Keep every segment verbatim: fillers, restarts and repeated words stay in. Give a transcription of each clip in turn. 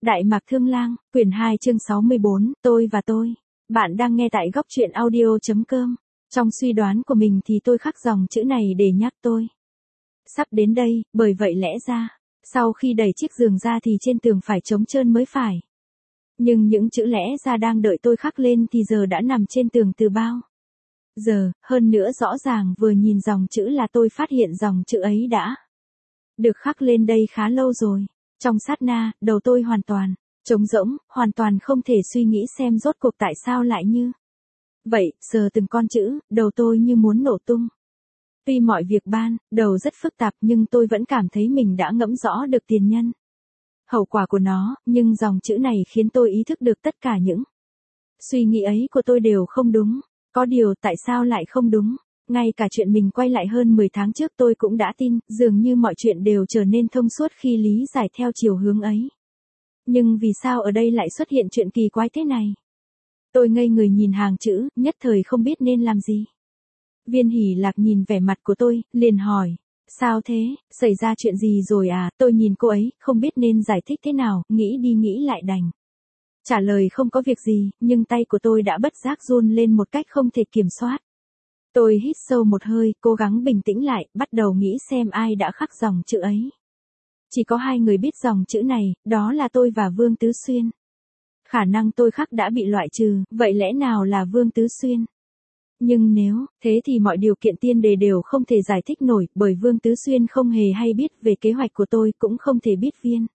Đại Mạc Thương Lang, quyển hai chương sáu mươi bốn, tôi và tôi. Bạn đang nghe tại góc truyện audio.com. Trong suy đoán của mình thì tôi khắc dòng chữ này để nhắc tôi. Sắp đến đây, bởi vậy lẽ ra, sau khi đẩy chiếc giường ra thì trên tường phải trống trơn mới phải. Nhưng những chữ lẽ ra đang đợi tôi khắc lên thì giờ đã nằm trên tường từ bao giờ, hơn nữa rõ ràng vừa nhìn dòng chữ là tôi phát hiện dòng chữ ấy đã được khắc lên đây khá lâu rồi. Trong sát na, đầu tôi hoàn toàn trống rỗng, hoàn toàn không thể suy nghĩ xem rốt cuộc tại sao lại như vậy, sờ từng con chữ, đầu tôi như muốn nổ tung. Tuy mọi việc ban đầu rất phức tạp nhưng tôi vẫn cảm thấy mình đã ngẫm rõ được tiền nhân, hậu quả của nó, nhưng dòng chữ này khiến tôi ý thức được tất cả những suy nghĩ ấy của tôi đều không đúng. Có điều tại sao lại không đúng? Ngay cả chuyện mình quay lại hơn mười tháng trước tôi cũng đã tin, dường như mọi chuyện đều trở nên thông suốt khi lý giải theo chiều hướng ấy. Nhưng vì sao ở đây lại xuất hiện chuyện kỳ quái thế này? Tôi ngây người nhìn hàng chữ, nhất thời không biết nên làm gì. Viên Hỷ Lạc nhìn vẻ mặt của tôi, liền hỏi, sao thế, xảy ra chuyện gì rồi à? Tôi nhìn cô ấy, không biết nên giải thích thế nào, nghĩ đi nghĩ lại đành trả lời không có việc gì, nhưng tay của tôi đã bất giác run lên một cách không thể kiểm soát. Tôi hít sâu một hơi, cố gắng bình tĩnh lại, bắt đầu nghĩ xem ai đã khắc dòng chữ ấy. Chỉ có hai người biết dòng chữ này, đó là tôi và Vương Tứ Xuyên. Khả năng tôi khắc đã bị loại trừ, vậy lẽ nào là Vương Tứ Xuyên? Nhưng nếu thế thì mọi điều kiện tiên đề đều không thể giải thích nổi, bởi Vương Tứ Xuyên không hề hay biết về kế hoạch của tôi, cũng không thể biết Viên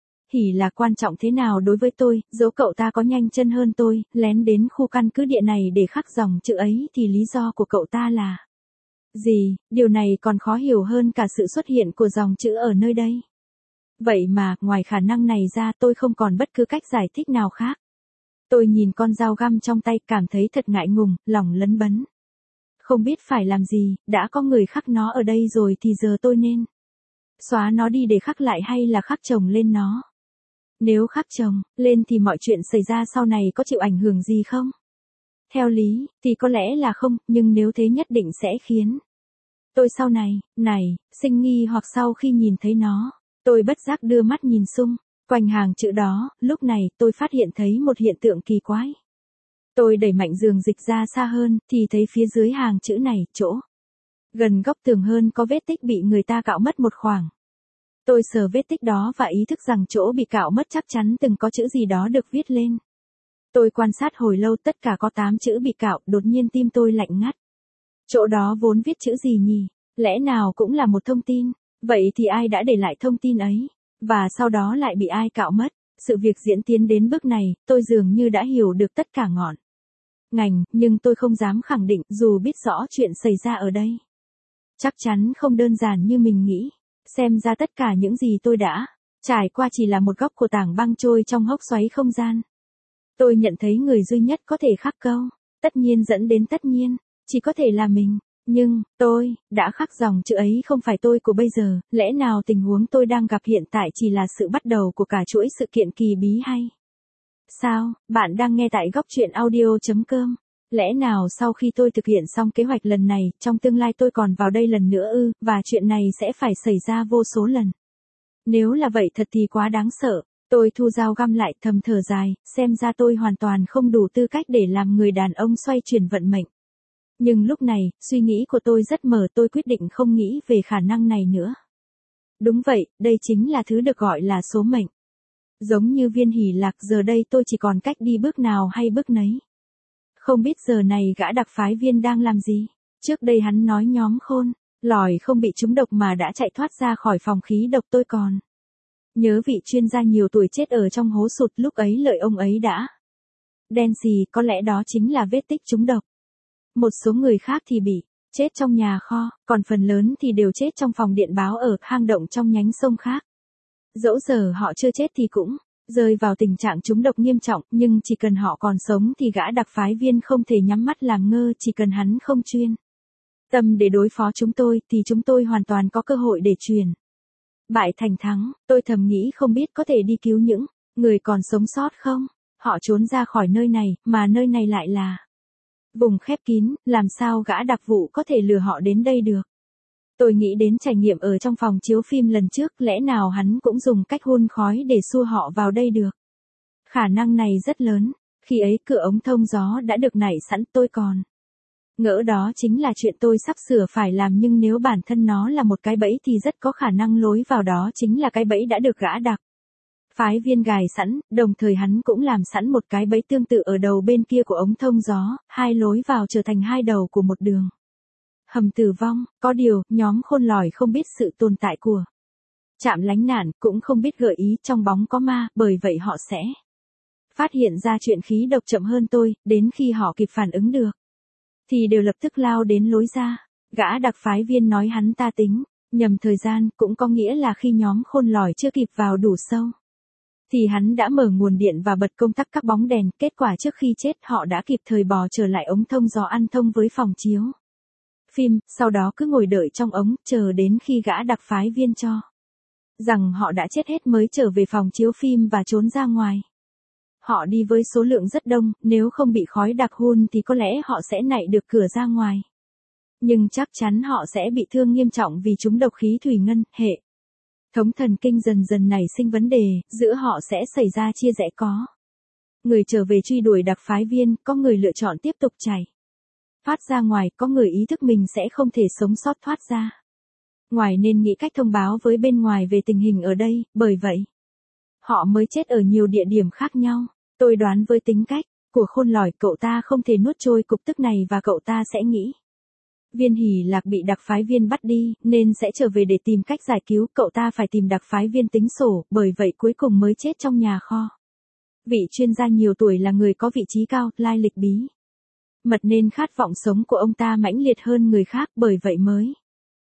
Hỷ Lạc quan trọng thế nào đối với tôi, dẫu cậu ta có nhanh chân hơn tôi, lén đến khu căn cứ địa này để khắc dòng chữ ấy thì lý do của cậu ta là gì? Điều này còn khó hiểu hơn cả sự xuất hiện của dòng chữ ở nơi đây. Vậy mà, ngoài khả năng này ra tôi không còn bất cứ cách giải thích nào khác. Tôi nhìn con dao găm trong tay cảm thấy thật ngại ngùng, lòng lấn bấn. Không biết phải làm gì, đã có người khắc nó ở đây rồi thì giờ tôi nên xóa nó đi để khắc lại hay là khắc chồng lên nó? Nếu khắc chồng lên thì mọi chuyện xảy ra sau này có chịu ảnh hưởng gì không? Theo lý, thì có lẽ là không, nhưng nếu thế nhất định sẽ khiến tôi sau này, này, sinh nghi hoặc sau khi nhìn thấy nó. Tôi bất giác đưa mắt nhìn xung quanh hàng chữ đó, lúc này tôi phát hiện thấy một hiện tượng kỳ quái. Tôi đẩy mạnh giường dịch ra xa hơn, thì thấy phía dưới hàng chữ này, chỗ gần góc tường hơn có vết tích bị người ta cạo mất một khoảng. Tôi sờ vết tích đó và ý thức rằng chỗ bị cạo mất chắc chắn từng có chữ gì đó được viết lên. Tôi quan sát hồi lâu tất cả có tám chữ bị cạo, đột nhiên tim tôi lạnh ngắt. Chỗ đó vốn viết chữ gì nhỉ? Lẽ nào cũng là một thông tin? Vậy thì ai đã để lại thông tin ấy? Và sau đó lại bị ai cạo mất? Sự việc diễn tiến đến bước này, tôi dường như đã hiểu được tất cả ngọn ngành, nhưng tôi không dám khẳng định dù biết rõ chuyện xảy ra ở đây. Chắc chắn không đơn giản như mình nghĩ. Xem ra tất cả những gì tôi đã trải qua chỉ là một góc của tảng băng trôi trong hốc xoáy không gian. Tôi nhận thấy người duy nhất có thể khắc câu tất nhiên dẫn đến tất nhiên, chỉ có thể là mình. Nhưng, tôi, đã khắc dòng chữ ấy không phải tôi của bây giờ, lẽ nào tình huống tôi đang gặp hiện tại chỉ là sự bắt đầu của cả chuỗi sự kiện kỳ bí hay? Sao, bạn đang nghe tại góc truyện audio.com. Lẽ nào sau khi tôi thực hiện xong kế hoạch lần này, trong tương lai tôi còn vào đây lần nữa ư, và chuyện này sẽ phải xảy ra vô số lần. Nếu là vậy thật thì quá đáng sợ. Tôi thu dao găm lại thầm thở dài, xem ra tôi hoàn toàn không đủ tư cách để làm người đàn ông xoay chuyển vận mệnh. Nhưng lúc này, suy nghĩ của tôi rất mở, tôi quyết định không nghĩ về khả năng này nữa. Đúng vậy, đây chính là thứ được gọi là số mệnh. Giống như Viên Hỷ Lạc, giờ đây tôi chỉ còn cách đi bước nào hay bước nấy. Không biết giờ này gã đặc phái viên đang làm gì? Trước đây hắn nói nhóm khôn lỏi không bị trúng độc mà đã chạy thoát ra khỏi phòng khí độc, tôi còn nhớ vị chuyên gia nhiều tuổi chết ở trong hố sụt, lúc ấy lợi ông ấy đã đen xì, có lẽ đó chính là vết tích trúng độc. Một số người khác thì bị chết trong nhà kho, còn phần lớn thì đều chết trong phòng điện báo ở hang động trong nhánh sông khác. Dẫu giờ họ chưa chết thì cũng rơi vào tình trạng trúng độc nghiêm trọng, nhưng chỉ cần họ còn sống thì gã đặc phái viên không thể nhắm mắt làm ngơ, chỉ cần hắn không chuyên tâm để đối phó chúng tôi thì chúng tôi hoàn toàn có cơ hội để chuyển bại thành thắng. Tôi thầm nghĩ không biết có thể đi cứu những người còn sống sót không? Họ trốn ra khỏi nơi này, mà nơi này lại là vùng khép kín, làm sao gã đặc vụ có thể lừa họ đến đây được? Tôi nghĩ đến trải nghiệm ở trong phòng chiếu phim lần trước, lẽ nào hắn cũng dùng cách hun khói để xua họ vào đây được. Khả năng này rất lớn, khi ấy cửa ống thông gió đã được nảy sẵn, tôi còn ngỡ đó chính là chuyện tôi sắp sửa phải làm, nhưng nếu bản thân nó là một cái bẫy thì rất có khả năng lối vào đó chính là cái bẫy đã được gã đặc phái viên gài sẵn, đồng thời hắn cũng làm sẵn một cái bẫy tương tự ở đầu bên kia của ống thông gió, hai lối vào trở thành hai đầu của một đường hầm tử vong. Có điều, nhóm khôn lỏi không biết sự tồn tại của trạm lánh nạn, cũng không biết gợi ý trong bóng có ma, bởi vậy họ sẽ phát hiện ra chuyện khí độc chậm hơn tôi, đến khi họ kịp phản ứng được thì đều lập tức lao đến lối ra. Gã đặc phái viên nói hắn ta tính nhầm thời gian, cũng có nghĩa là khi nhóm khôn lỏi chưa kịp vào đủ sâu thì hắn đã mở nguồn điện và bật công tắc các bóng đèn, kết quả trước khi chết họ đã kịp thời bò trở lại ống thông gió ăn thông với phòng chiếu phim, sau đó cứ ngồi đợi trong ống, chờ đến khi gã đặc phái viên cho rằng họ đã chết hết mới trở về phòng chiếu phim và trốn ra ngoài. Họ đi với số lượng rất đông, nếu không bị khói đặc hun thì có lẽ họ sẽ nạy được cửa ra ngoài. Nhưng chắc chắn họ sẽ bị thương nghiêm trọng vì chúng độc khí thủy ngân, hệ thống thần kinh dần dần nảy sinh vấn đề, giữa họ sẽ xảy ra chia rẽ, có người trở về truy đuổi đặc phái viên, có người lựa chọn tiếp tục chạy thoát ra ngoài, có người ý thức mình sẽ không thể sống sót thoát ra ngoài nên nghĩ cách thông báo với bên ngoài về tình hình ở đây, bởi vậy họ mới chết ở nhiều địa điểm khác nhau. Tôi đoán với tính cách của khôn lỏi, cậu ta không thể nuốt trôi cục tức này và cậu ta sẽ nghĩ Viên Hỷ Lạc bị đặc phái viên bắt đi, nên sẽ trở về để tìm cách giải cứu, cậu ta phải tìm đặc phái viên tính sổ, bởi vậy cuối cùng mới chết trong nhà kho. Vị chuyên gia nhiều tuổi là người có vị trí cao, lai lịch bí mật nên khát vọng sống của ông ta mãnh liệt hơn người khác, bởi vậy mới.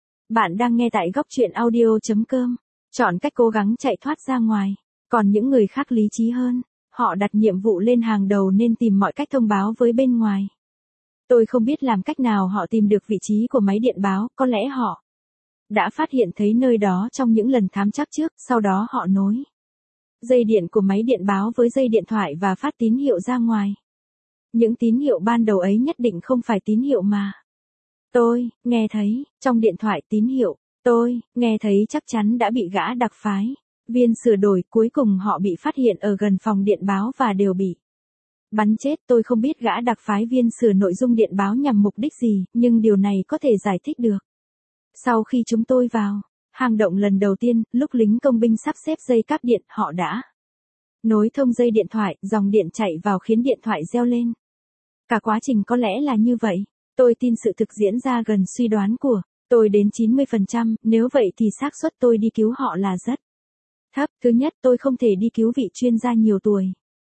Bạn đang nghe tại góc truyện audio.com. Chọn cách cố gắng chạy thoát ra ngoài. Còn những người khác lý trí hơn, họ đặt nhiệm vụ lên hàng đầu nên tìm mọi cách thông báo với bên ngoài. Tôi không biết làm cách nào họ tìm được vị trí của máy điện báo, có lẽ họ đã phát hiện thấy nơi đó trong những lần thám trắc trước, sau đó họ nối dây điện của máy điện báo với dây điện thoại và phát tín hiệu ra ngoài. Những tín hiệu ban đầu ấy nhất định không phải tín hiệu mà tôi nghe thấy trong điện thoại. Tín hiệu tôi nghe thấy chắc chắn đã bị gã đặc phái viên sửa đổi, cuối cùng họ bị phát hiện ở gần phòng điện báo và đều bị bắn chết. Tôi không biết gã đặc phái viên sửa nội dung điện báo nhằm mục đích gì, nhưng điều này có thể giải thích được. Sau khi chúng tôi vào hang động lần đầu tiên, lúc lính công binh sắp xếp dây cáp điện, họ đã nối thông dây điện thoại, dòng điện chạy vào khiến điện thoại reo lên. Cả quá trình có lẽ là như vậy. Tôi tin sự thực diễn ra gần suy đoán của tôi đến chín mươi phần trăm, nếu vậy thì xác suất tôi đi cứu họ là rất thấp. Thứ nhất, tôi không thể đi cứu vị chuyên gia nhiều tuổi.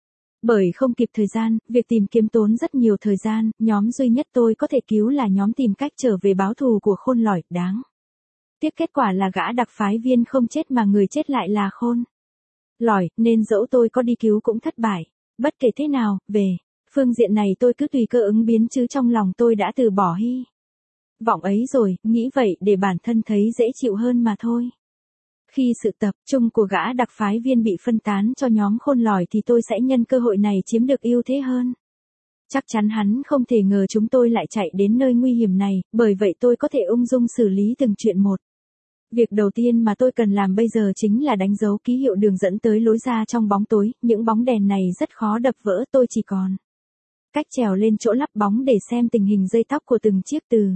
Bởi không kịp thời gian, việc tìm kiếm tốn rất nhiều thời gian, nhóm duy nhất tôi có thể cứu là nhóm tìm cách trở về báo thù của khôn lỏi. Đáng tiếc kết quả là gã đặc phái viên không chết mà người chết lại là khôn lỏi, nên dẫu tôi có đi cứu cũng thất bại. Bất kể thế nào, về phương diện này tôi cứ tùy cơ ứng biến, chứ trong lòng tôi đã từ bỏ hy vọng ấy rồi, nghĩ vậy để bản thân thấy dễ chịu hơn mà thôi. Khi sự tập trung của gã đặc phái viên bị phân tán cho nhóm khôn lỏi thì tôi sẽ nhân cơ hội này chiếm được ưu thế hơn. Chắc chắn hắn không thể ngờ chúng tôi lại chạy đến nơi nguy hiểm này, bởi vậy tôi có thể ung dung xử lý từng chuyện một. Việc đầu tiên mà tôi cần làm bây giờ chính là đánh dấu ký hiệu đường dẫn tới lối ra trong bóng tối, những bóng đèn này rất khó đập vỡ, tôi chỉ còn cách trèo lên chỗ lắp bóng để xem tình hình dây tóc của từng chiếc, từ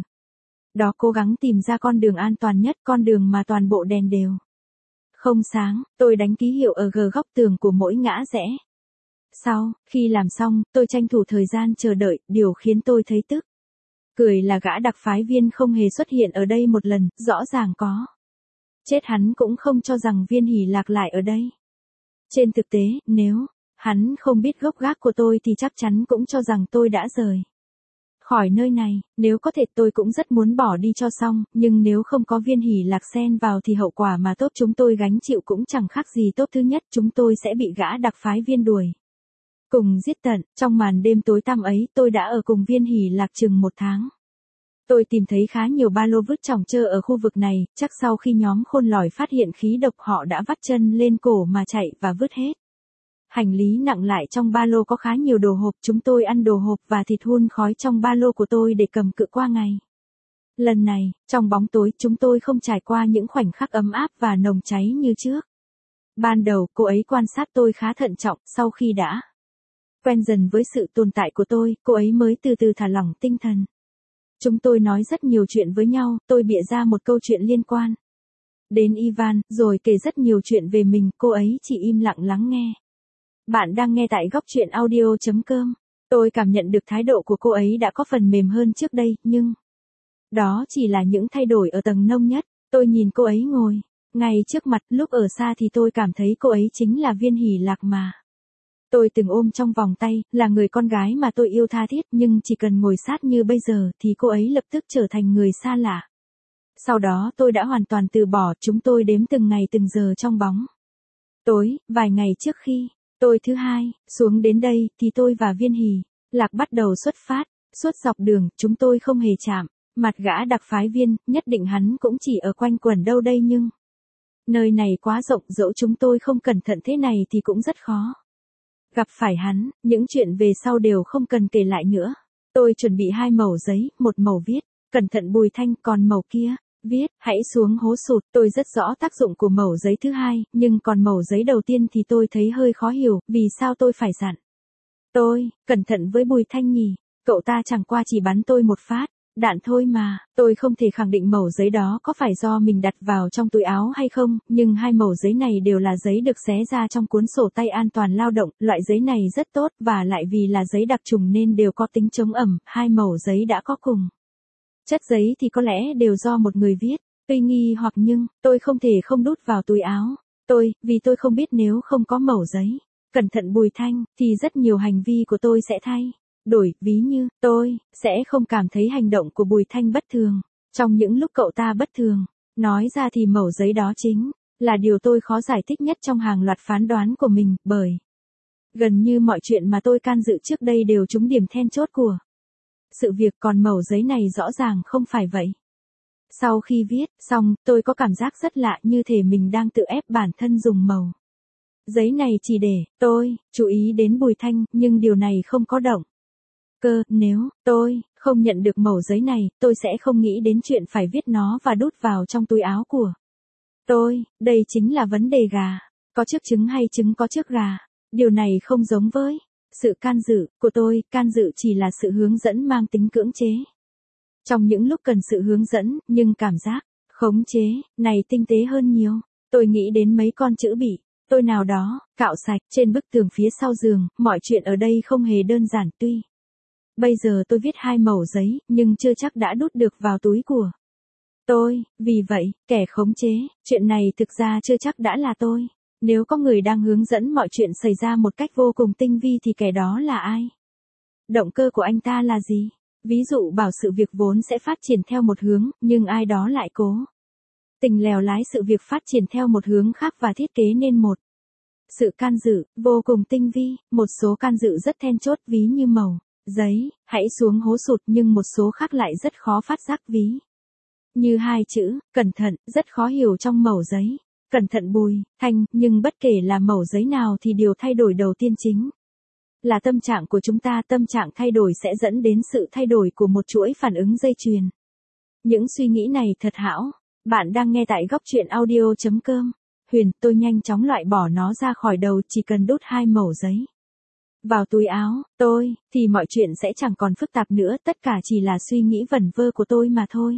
đó cố gắng tìm ra con đường an toàn nhất, con đường mà toàn bộ đèn đều không sáng. Tôi đánh ký hiệu ở gờ góc tường của mỗi ngã rẽ. Sau khi làm xong, tôi tranh thủ thời gian chờ đợi, điều khiến tôi thấy tức cười là gã đặc phái viên không hề xuất hiện ở đây một lần, rõ ràng có chết hắn cũng không cho rằng Viên Hỷ Lạc lại ở đây. Trên thực tế, nếu hắn không biết gốc gác của tôi thì chắc chắn cũng cho rằng tôi đã rời khỏi nơi này. Nếu có thể tôi cũng rất muốn bỏ đi cho xong, nhưng nếu không có Viên Hỷ Lạc xen vào thì hậu quả mà tốt chúng tôi gánh chịu cũng chẳng khác gì tốt. Thứ nhất, chúng tôi sẽ bị gã đặc phái viên đuổi cùng giết tận. Trong màn đêm tối tăm ấy, tôi đã ở cùng Viên Hỷ Lạc chừng một tháng. Tôi tìm thấy khá nhiều ba lô vứt chỏng chơ ở khu vực này, chắc sau khi nhóm khôn lỏi phát hiện khí độc họ đã vắt chân lên cổ mà chạy và vứt hết hành lý nặng lại. Trong ba lô có khá nhiều đồ hộp, chúng tôi ăn đồ hộp và thịt hun khói trong ba lô của tôi để cầm cự qua ngày. Lần này, trong bóng tối, chúng tôi không trải qua những khoảnh khắc ấm áp và nồng cháy như trước. Ban đầu cô ấy quan sát tôi khá thận trọng, sau khi đã quen dần với sự tồn tại của tôi, cô ấy mới từ từ thả lỏng tinh thần. Chúng tôi nói rất nhiều chuyện với nhau, tôi bịa ra một câu chuyện liên quan đến Ivan, rồi kể rất nhiều chuyện về mình, cô ấy chỉ im lặng lắng nghe. Bạn đang nghe tại góc truyện audio chấm com. Tôi cảm nhận được thái độ của cô ấy đã có phần mềm hơn trước đây, nhưng đó chỉ là những thay đổi ở tầng nông nhất. Tôi nhìn cô ấy ngồi ngay trước mặt, lúc ở xa thì tôi cảm thấy cô ấy chính là Viên Hỷ Lạc mà tôi từng ôm trong vòng tay, là người con gái mà tôi yêu tha thiết, nhưng chỉ cần ngồi sát như bây giờ thì cô ấy lập tức trở thành người xa lạ. Sau đó tôi đã hoàn toàn từ bỏ, chúng tôi đếm từng ngày từng giờ trong bóng tối. Vài ngày trước khi tôi thứ hai xuống đến đây thì tôi và Viên Hỷ Lạc bắt đầu xuất phát. Suốt dọc đường, chúng tôi không hề chạm mặt gã đặc phái viên, nhất định hắn cũng chỉ ở quanh quẩn đâu đây, nhưng nơi này quá rộng, dẫu chúng tôi không cẩn thận thế này thì cũng rất khó gặp phải hắn. Những chuyện về sau đều không cần kể lại nữa. Tôi chuẩn bị hai mẩu giấy, một mẩu viết cẩn thận Bùi Thanh, còn mẩu kia viết hãy xuống hố sụt. Tôi rất rõ tác dụng của mẩu giấy thứ hai, nhưng còn mẩu giấy đầu tiên thì tôi thấy hơi khó hiểu, vì sao tôi phải dặn tôi cẩn thận với Bùi Thanh nhỉ? Cậu ta chẳng qua chỉ bắn tôi một phát đạn thôi mà. Tôi không thể khẳng định mẩu giấy đó có phải do mình đặt vào trong túi áo hay không, nhưng hai mẩu giấy này đều là giấy được xé ra trong cuốn sổ tay an toàn lao động. Loại giấy này rất tốt, và lại vì là giấy đặc trùng nên đều có tính chống ẩm. Hai mẩu giấy đã có cùng chất giấy thì có lẽ đều do một người viết. Tuy nghi hoặc nhưng, tôi không thể không đút vào túi áo tôi, vì tôi không biết nếu không có mẩu giấy cẩn thận Bùi Thanh, thì rất nhiều hành vi của tôi sẽ thay đổi, ví như, tôi sẽ không cảm thấy hành động của Bùi Thanh bất thường trong những lúc cậu ta bất thường. Nói ra thì mẩu giấy đó chính là điều tôi khó giải thích nhất trong hàng loạt phán đoán của mình, bởi gần như mọi chuyện mà tôi can dự trước đây đều trúng điểm then chốt của sự việc, còn mẩu giấy này rõ ràng không phải vậy. Sau khi viết xong, tôi có cảm giác rất lạ, như thể mình đang tự ép bản thân dùng mẩu giấy này chỉ để tôi chú ý đến Bùi Thanh, nhưng điều này không có động cơ. Nếu tôi không nhận được mẩu giấy này, tôi sẽ không nghĩ đến chuyện phải viết nó và đút vào trong túi áo của tôi. Đây chính là vấn đề gà có trước trứng hay trứng có trước gà. Điều này không giống với sự can dự của tôi. Can dự chỉ là sự hướng dẫn mang tính cưỡng chế trong những lúc cần sự hướng dẫn, nhưng cảm giác khống chế này tinh tế hơn nhiều. Tôi nghĩ đến mấy con chữ bị tôi nào đó cạo sạch trên bức tường phía sau giường. Mọi chuyện ở đây không hề đơn giản. Tuy bây giờ tôi viết hai mẩu giấy, nhưng chưa chắc đã đút được vào túi của tôi. Vì vậy, kẻ khống chế chuyện này thực ra chưa chắc đã là tôi. Nếu có người đang hướng dẫn mọi chuyện xảy ra một cách vô cùng tinh vi thì kẻ đó là ai? Động cơ của anh ta là gì? Ví dụ bảo sự việc vốn sẽ phát triển theo một hướng, nhưng ai đó lại cố tình lèo lái sự việc phát triển theo một hướng khác và thiết kế nên một sự can dự vô cùng tinh vi. Một số can dự rất then chốt, ví như mẩu giấy hãy xuống hố sụt, nhưng một số khác lại rất khó phát giác, ví như hai chữ cẩn thận rất khó hiểu trong mẩu giấy cẩn thận Bùi Thanh. Nhưng bất kể là mẩu giấy nào thì điều thay đổi đầu tiên chính là tâm trạng của chúng ta. Tâm trạng thay đổi sẽ dẫn đến sự thay đổi của một chuỗi phản ứng dây chuyền. Những suy nghĩ này thật hão. Bạn đang nghe tại góc truyện audio chấm com. Huyền, tôi nhanh chóng loại bỏ nó ra khỏi đầu, chỉ cần đút hai mẩu giấy vào túi áo tôi, thì mọi chuyện sẽ chẳng còn phức tạp nữa. Tất cả chỉ là suy nghĩ vẩn vơ của tôi mà thôi.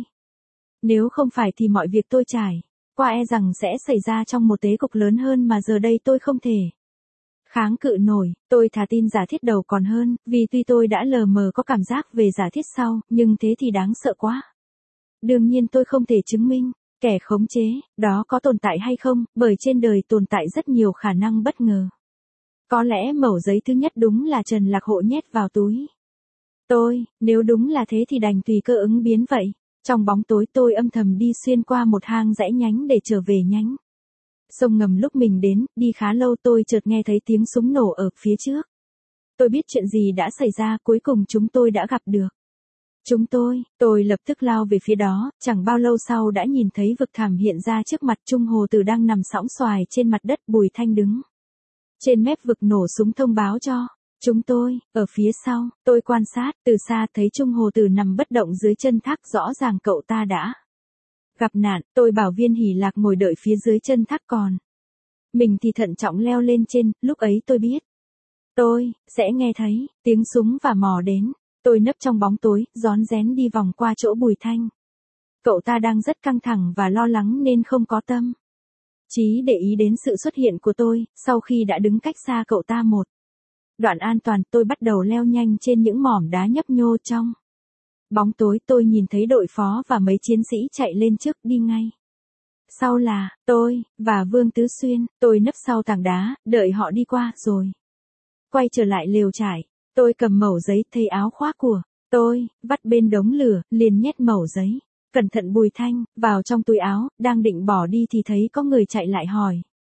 Nếu không phải thì mọi việc tôi trải qua e rằng sẽ xảy ra trong một thế cục lớn hơn mà giờ đây tôi không thể kháng cự nổi. Tôi thà tin giả thiết đầu còn hơn, vì tuy tôi đã lờ mờ có cảm giác về giả thiết sau, nhưng thế thì đáng sợ quá. Đương nhiên tôi không thể chứng minh kẻ khống chế đó có tồn tại hay không, bởi trên đời tồn tại rất nhiều khả năng bất ngờ. Có lẽ mẩu giấy thứ nhất đúng là Trần Lạc Hộ nhét vào túi tôi. Nếu đúng là thế thì đành tùy cơ ứng biến vậy. Trong bóng tối tôi âm thầm đi xuyên qua một hang dãy nhánh để trở về nhánh sông ngầm. Lúc mình đến, đi khá lâu, tôi chợt nghe thấy tiếng súng nổ ở phía trước. Tôi biết chuyện gì đã xảy ra, cuối cùng chúng tôi đã gặp được chúng tôi. Tôi lập tức lao về phía đó, chẳng bao lâu sau đã nhìn thấy vực thẳm hiện ra trước mặt. Trung Hồ Tử đang nằm sõng xoài trên mặt đất, Bùi Thanh đứng trên mép vực nổ súng thông báo cho chúng tôi. Ở phía sau, tôi quan sát từ xa thấy Trung Hồ Tử nằm bất động dưới chân thác, rõ ràng cậu ta đã gặp nạn. Tôi bảo Viên Hỷ Lạc ngồi đợi phía dưới chân thác, còn Mình thì thận trọng leo lên trên, lúc ấy tôi biết. Tôi, sẽ nghe thấy, tiếng súng và mò đến. Tôi nấp trong bóng tối, rón rén đi vòng qua chỗ Bùi Thanh. Cậu ta đang rất căng thẳng và lo lắng nên không có tâm trí để ý đến sự xuất hiện của tôi, sau khi đã đứng cách xa cậu ta một đoạn an toàn, tôi bắt đầu leo nhanh trên những mỏm đá nhấp nhô trong bóng tối. Tôi nhìn thấy đội phó và mấy chiến sĩ chạy lên trước, đi ngay sau là tôi và Vương Tứ Xuyên. Tôi nấp sau tảng đá, đợi họ đi qua, rồi quay trở lại lều trại. Tôi cầm mẩu giấy, thấy áo khoác của tôi vắt bên đống lửa, liền nhét mẩu giấy cẩn thận Bùi Thanh vào trong túi áo, đang định bỏ đi thì thấy có người chạy lại hỏi.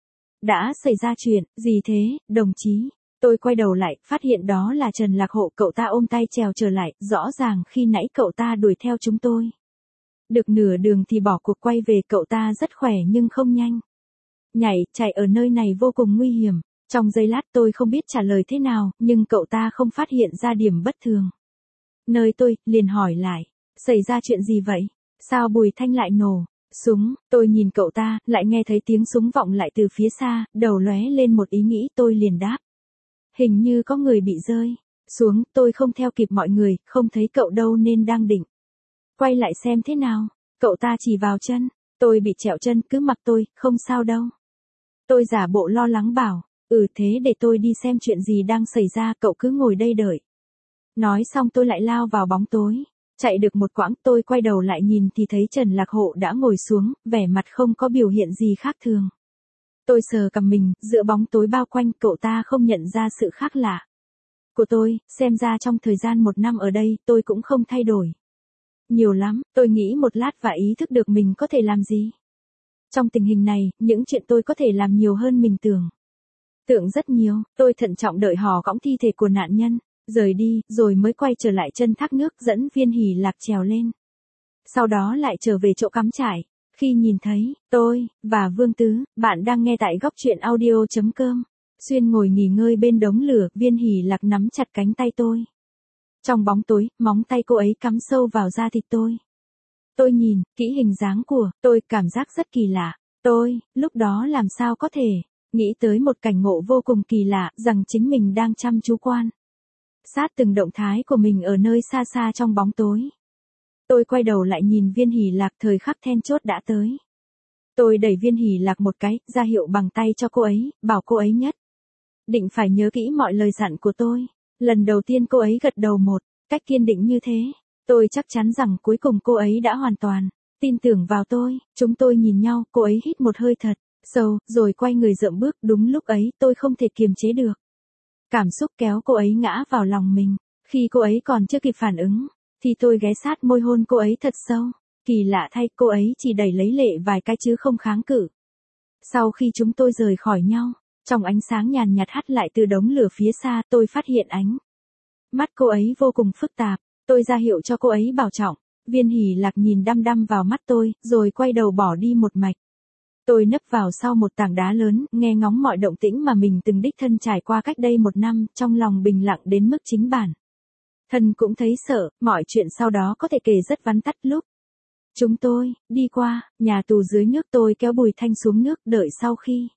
Đã xảy ra chuyện gì thế, đồng chí? Tôi quay đầu lại, phát hiện đó là Trần Lạc Hộ. Cậu ta ôm tay trèo trở lại, rõ ràng khi nãy cậu ta đuổi theo chúng tôi. Được nửa đường thì bỏ cuộc quay về. Cậu ta rất khỏe nhưng không nhanh nhảy, chạy ở nơi này vô cùng nguy hiểm. Trong giây lát tôi không biết trả lời thế nào, nhưng cậu ta không phát hiện ra điểm bất thường nơi tôi, liền hỏi lại. Xảy ra chuyện gì vậy? Sao Bùi Thanh lại nổ súng? Tôi nhìn cậu ta, lại nghe thấy tiếng súng vọng lại từ phía xa, đầu lóe lên một ý nghĩ. Tôi liền đáp. Hình như có người bị rơi xuống. Tôi không theo kịp mọi người, không thấy cậu đâu nên đang định quay lại xem thế nào. Cậu ta chỉ vào chân. Tôi bị trẹo chân, cứ mặc tôi, không sao đâu. Tôi giả bộ lo lắng bảo. Ừ, thế để tôi đi xem chuyện gì đang xảy ra, cậu cứ ngồi đây đợi. Nói xong tôi lại lao vào bóng tối. Chạy được một quãng, tôi quay đầu lại nhìn thì thấy Trần Lạc Hộ đã ngồi xuống, vẻ mặt không có biểu hiện gì khác thường. Tôi sờ cằm mình, giữa bóng tối bao quanh, cậu ta không nhận ra sự khác lạ của tôi. Xem ra trong thời gian một năm ở đây, tôi cũng không thay đổi nhiều lắm. Tôi nghĩ một lát và ý thức được mình có thể làm gì. Trong tình hình này, những chuyện tôi có thể làm nhiều hơn mình tưởng. Tưởng rất nhiều. Tôi thận trọng đợi họ cõng thi thể của nạn nhân rời đi, rồi mới quay trở lại chân thác nước, dẫn Viên Hỷ Lạc trèo lên. Sau đó lại trở về chỗ cắm trại. Khi nhìn thấy tôi và Vương Tứ, bạn đang nghe tại góc truyện audio chấm com. Xuyên ngồi nghỉ ngơi bên đống lửa, Viên Hỷ Lạc nắm chặt cánh tay tôi. Trong bóng tối, móng tay cô ấy cắm sâu vào da thịt tôi. Tôi nhìn kỹ hình dáng của tôi, cảm giác rất kỳ lạ. Tôi, lúc đó làm sao có thể nghĩ tới một cảnh ngộ vô cùng kỳ lạ, rằng chính mình đang chăm chú quan sát từng động thái của mình ở nơi xa xa trong bóng tối. Tôi quay đầu lại nhìn Viên Hỷ Lạc, thời khắc then chốt đã tới. Tôi đẩy Viên Hỷ Lạc một cái, ra hiệu bằng tay cho cô ấy, bảo cô ấy nhất định phải nhớ kỹ mọi lời dặn của tôi. Lần đầu tiên cô ấy gật đầu một cách kiên định như thế. Tôi chắc chắn rằng cuối cùng cô ấy đã hoàn toàn tin tưởng vào tôi. Chúng tôi nhìn nhau, cô ấy hít một hơi thật sâu, rồi quay người dậm bước. Đúng lúc ấy, tôi không thể kiềm chế được cảm xúc, kéo cô ấy ngã vào lòng mình. Khi cô ấy còn chưa kịp phản ứng, thì tôi ghé sát môi hôn cô ấy thật sâu. Kỳ lạ thay, cô ấy chỉ đẩy lấy lệ vài cái chứ không kháng cự. Sau khi chúng tôi rời khỏi nhau, trong ánh sáng nhàn nhạt hắt lại từ đống lửa phía xa, tôi phát hiện ánh mắt cô ấy vô cùng phức tạp. Tôi ra hiệu cho cô ấy bảo trọng. Viên Hỷ Lạc nhìn đăm đăm vào mắt tôi, rồi quay đầu bỏ đi một mạch. Tôi nấp vào sau một tảng đá lớn, nghe ngóng mọi động tĩnh mà mình từng đích thân trải qua cách đây một năm, trong lòng bình lặng đến mức chính bản thân cũng thấy sợ. Mọi chuyện sau đó có thể kể rất vắn tắt. Lúc chúng tôi đi qua nhà tù dưới nước, tôi kéo Bùi Thanh xuống nước, đợi sau khi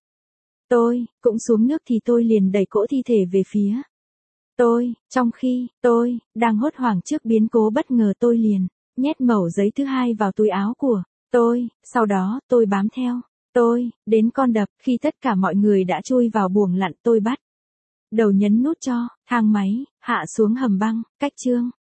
tôi cũng xuống nước thì tôi liền đẩy cỗ thi thể về phía tôi. Trong khi tôi đang hốt hoảng trước biến cố bất ngờ, tôi liền nhét mẩu giấy thứ hai vào túi áo của tôi. Sau đó tôi bám theo tôi đến con đập. Khi tất cả mọi người đã chui vào buồng lặn, tôi bắt đầu nhấn nút cho thang máy hạ xuống hầm băng. Cách chương